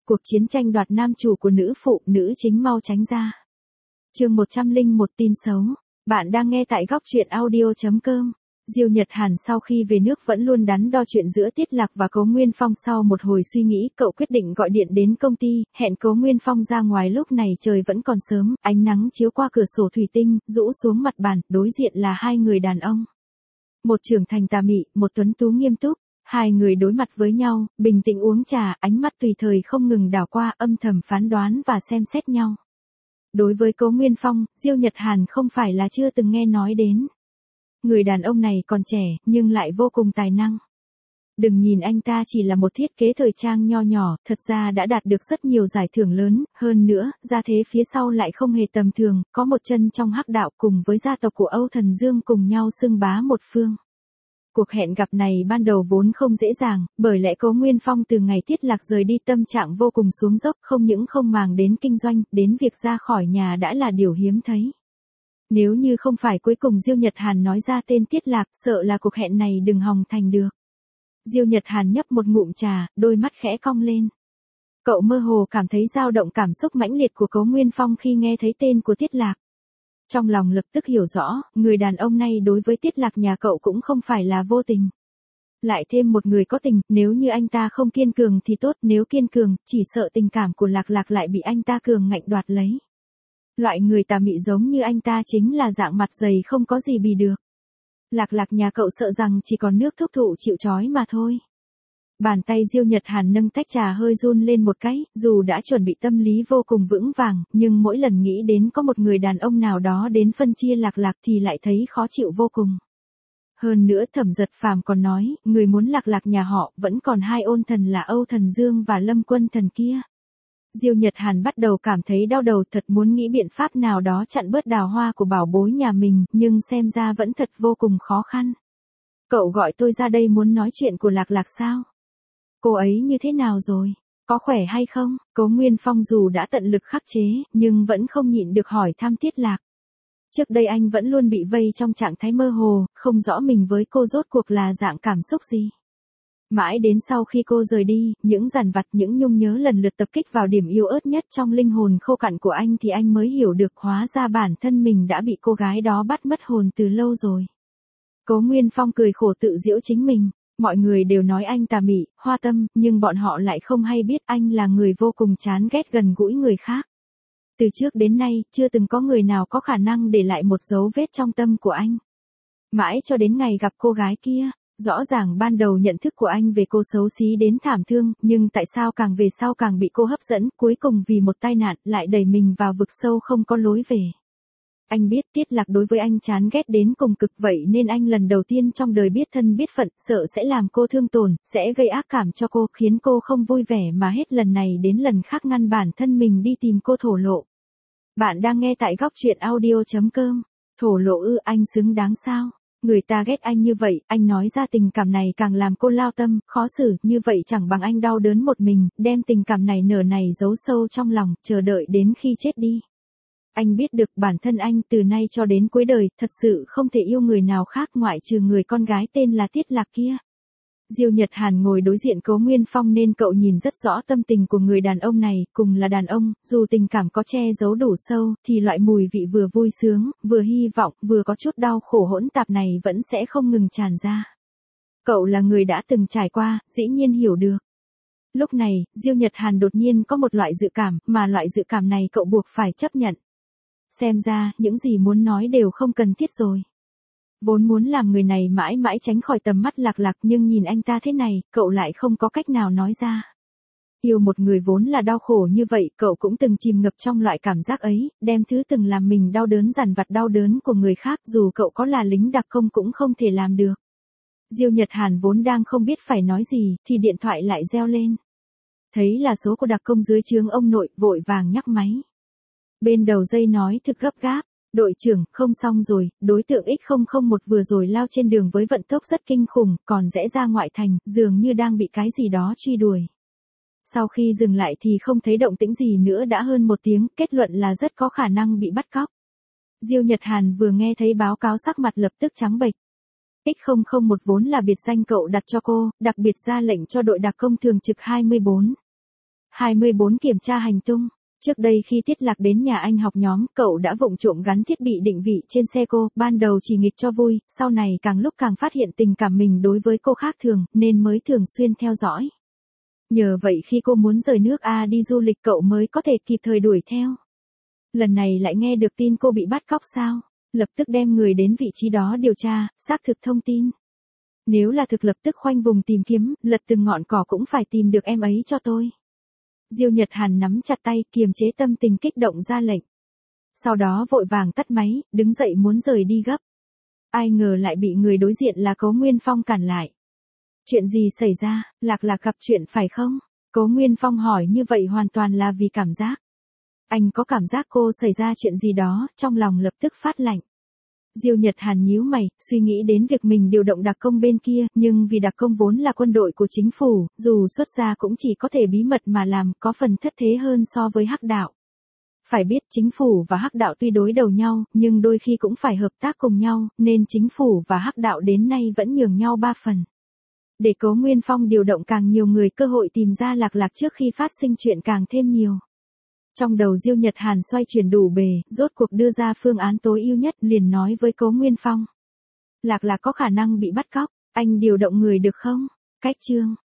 Cuộc chiến tranh đoạt nam chủ của nữ phụ, nữ chính mau tránh ra. Chương 101 tin xấu. Bạn đang nghe tại góc truyện audio.com. Diêu Nhật Hàn sau khi về nước vẫn luôn đắn đo chuyện giữa Tiết Lạc và Cố Nguyên Phong. Sau một hồi suy nghĩ, cậu quyết định gọi điện đến công ty, hẹn Cố Nguyên Phong ra ngoài. Lúc này trời vẫn còn sớm, ánh nắng chiếu qua cửa sổ thủy tinh, rũ xuống mặt bàn, đối diện là hai người đàn ông. Một trưởng thành tà mị, một tuấn tú nghiêm túc. Hai người đối mặt với nhau, bình tĩnh uống trà, ánh mắt tùy thời không ngừng đảo qua, âm thầm phán đoán và xem xét nhau. Đối với Cố Nguyên Phong, Diêu Nhật Hàn không phải là chưa từng nghe nói đến. Người đàn ông này còn trẻ, nhưng lại vô cùng tài năng. Đừng nhìn anh ta chỉ là một thiết kế thời trang nho nhỏ, thật ra đã đạt được rất nhiều giải thưởng lớn, hơn nữa, gia thế phía sau lại không hề tầm thường, có một chân trong hắc đạo cùng với gia tộc của Âu Thần Dương cùng nhau xưng bá một phương. Cuộc hẹn gặp này ban đầu vốn không dễ dàng, bởi lẽ Cố Nguyên Phong từ ngày Tiết Lạc rời đi tâm trạng vô cùng xuống dốc, không những không màng đến kinh doanh, đến việc ra khỏi nhà đã là điều hiếm thấy. Nếu như không phải cuối cùng Diêu Nhật Hàn nói ra tên Tiết Lạc, sợ là cuộc hẹn này đừng hòng thành được. Diêu Nhật Hàn nhấp một ngụm trà, đôi mắt khẽ cong lên. Cậu mơ hồ cảm thấy dao động cảm xúc mãnh liệt của Cố Nguyên Phong khi nghe thấy tên của Tiết Lạc. Trong lòng lập tức hiểu rõ, người đàn ông này đối với Tiết Lạc nhà cậu cũng không phải là vô tình. Lại thêm một người có tình, nếu như anh ta không kiên cường thì tốt, nếu kiên cường, chỉ sợ tình cảm của Lạc Lạc lại bị anh ta cường ngạnh đoạt lấy. Loại người tà mị giống như anh ta chính là dạng mặt dày không có gì bì được. Lạc Lạc nhà cậu sợ rằng chỉ còn nước thúc thụ chịu trói mà thôi. Bàn tay Diêu Nhật Hàn nâng tách trà hơi run lên một cái, dù đã chuẩn bị tâm lý vô cùng vững vàng, nhưng mỗi lần nghĩ đến có một người đàn ông nào đó đến phân chia Lạc Lạc thì lại thấy khó chịu vô cùng. Hơn nữa Thẩm Giật Phàm còn nói, người muốn Lạc Lạc nhà họ vẫn còn hai ôn thần là Âu Thần Dương và Lâm Quân Thần kia. Diêu Nhật Hàn bắt đầu cảm thấy đau đầu, thật muốn nghĩ biện pháp nào đó chặn bớt đào hoa của bảo bối nhà mình, nhưng xem ra vẫn thật vô cùng khó khăn. Cậu gọi tôi ra đây muốn nói chuyện của Lạc Lạc sao? Cô ấy như thế nào rồi? Có khỏe hay không? Cố Nguyên Phong dù đã tận lực khắc chế, nhưng vẫn không nhịn được hỏi thăm Tiết Lạc. Trước đây anh vẫn luôn bị vây trong trạng thái mơ hồ, không rõ mình với cô rốt cuộc là dạng cảm xúc gì. Mãi đến sau khi cô rời đi, những dằn vặt, những nhung nhớ lần lượt tập kích vào điểm yếu ớt nhất trong linh hồn khô cạn của anh thì anh mới hiểu được hóa ra bản thân mình đã bị cô gái đó bắt mất hồn từ lâu rồi. Cố Nguyên Phong cười khổ tự giễu chính mình. Mọi người đều nói anh tà mị, hoa tâm, nhưng bọn họ lại không hay biết anh là người vô cùng chán ghét gần gũi người khác. Từ trước đến nay, chưa từng có người nào có khả năng để lại một dấu vết trong tâm của anh. Mãi cho đến ngày gặp cô gái kia, rõ ràng ban đầu nhận thức của anh về cô xấu xí đến thảm thương, nhưng tại sao càng về sau càng bị cô hấp dẫn, cuối cùng vì một tai nạn lại đẩy mình vào vực sâu không có lối về. Anh biết Tiết Lạc đối với anh chán ghét đến cùng cực, vậy nên anh lần đầu tiên trong đời biết thân biết phận, sợ sẽ làm cô thương tổn, sẽ gây ác cảm cho cô, khiến cô không vui vẻ mà hết lần này đến lần khác ngăn bản thân mình đi tìm cô thổ lộ. Bạn đang nghe tại góc truyện audio.com. Thổ lộ ư? Anh xứng đáng sao? Người ta ghét anh như vậy, anh nói ra tình cảm này càng làm cô lao tâm, khó xử, như vậy chẳng bằng anh đau đớn một mình, đem tình cảm này nở này giấu sâu trong lòng, chờ đợi đến khi chết đi. Anh biết được bản thân anh từ nay cho đến cuối đời, thật sự không thể yêu người nào khác ngoại trừ người con gái tên là Tiết Lạc kia. Diêu Nhật Hàn ngồi đối diện Cố Nguyên Phong nên cậu nhìn rất rõ tâm tình của người đàn ông này, cùng là đàn ông, dù tình cảm có che giấu đủ sâu, thì loại mùi vị vừa vui sướng, vừa hy vọng, vừa có chút đau khổ hỗn tạp này vẫn sẽ không ngừng tràn ra. Cậu là người đã từng trải qua, dĩ nhiên hiểu được. Lúc này, Diêu Nhật Hàn đột nhiên có một loại dự cảm, mà loại dự cảm này cậu buộc phải chấp nhận. Xem ra, những gì muốn nói đều không cần thiết rồi. Vốn muốn làm người này mãi mãi tránh khỏi tầm mắt Lạc Lạc, nhưng nhìn anh ta thế này, cậu lại không có cách nào nói ra. Yêu một người vốn là đau khổ như vậy, cậu cũng từng chìm ngập trong loại cảm giác ấy, đem thứ từng làm mình đau đớn dằn vặt đau đớn của người khác, dù cậu có là lính đặc công cũng không thể làm được. Diêu Nhật Hàn vốn đang không biết phải nói gì, thì điện thoại lại reo lên. Thấy là số của đặc công dưới trướng ông nội, vội vàng nhắc máy. Bên đầu dây nói thực gấp gáp. Đội trưởng, không xong rồi, đối tượng X001 vừa rồi lao trên đường với vận tốc rất kinh khủng, còn rẽ ra ngoại thành, dường như đang bị cái gì đó truy đuổi. Sau khi dừng lại thì không thấy động tĩnh gì nữa đã hơn 1 tiếng, kết luận là rất có khả năng bị bắt cóc. Diêu Nhật Hàn vừa nghe thấy báo cáo sắc mặt lập tức trắng bệch. X001 vốn là biệt danh cậu đặt cho cô, đặc biệt ra lệnh cho đội đặc công thường trực 24. 24 kiểm tra hành tung. Trước đây khi Tiết Lạc đến nhà anh học nhóm, cậu đã vụng trộm gắn thiết bị định vị trên xe cô, ban đầu chỉ nghịch cho vui, sau này càng lúc càng phát hiện tình cảm mình đối với cô khác thường, nên mới thường xuyên theo dõi. Nhờ vậy khi cô muốn rời nước A đi du lịch cậu mới có thể kịp thời đuổi theo. Lần này lại nghe được tin cô bị bắt cóc sao? Lập tức đem người đến vị trí đó điều tra, xác thực thông tin. Nếu là thực lập tức khoanh vùng tìm kiếm, lật từng ngọn cỏ cũng phải tìm được em ấy cho tôi. Diêu Nhật Hàn nắm chặt tay, kiềm chế tâm tình kích động ra lệnh. Sau đó vội vàng tắt máy, đứng dậy muốn rời đi gấp. Ai ngờ lại bị người đối diện là Cố Nguyên Phong cản lại. Chuyện gì xảy ra, Lạc gặp chuyện phải không? Cố Nguyên Phong hỏi như vậy hoàn toàn là vì cảm giác. Anh có cảm giác cô xảy ra chuyện gì đó, trong lòng lập tức phát lạnh. Diêu Nhật Hàn nhíu mày, suy nghĩ đến việc mình điều động đặc công bên kia, nhưng vì đặc công vốn là quân đội của chính phủ, dù xuất ra cũng chỉ có thể bí mật mà làm, có phần thất thế hơn so với Hắc đạo. Phải biết chính phủ và Hắc đạo tuy đối đầu nhau, nhưng đôi khi cũng phải hợp tác cùng nhau, nên chính phủ và Hắc đạo đến nay vẫn nhường nhau 3 phần. Để Cố Nguyên Phong điều động càng nhiều người, cơ hội tìm ra Lạc trước khi phát sinh chuyện càng thêm nhiều. Trong đầu Diêu Nhật Hàn xoay chuyển đủ bề, rốt cuộc đưa ra phương án tối ưu nhất, liền nói với Cố Nguyên Phong. Lạc có khả năng bị bắt cóc, anh điều động người được không? Cách chương.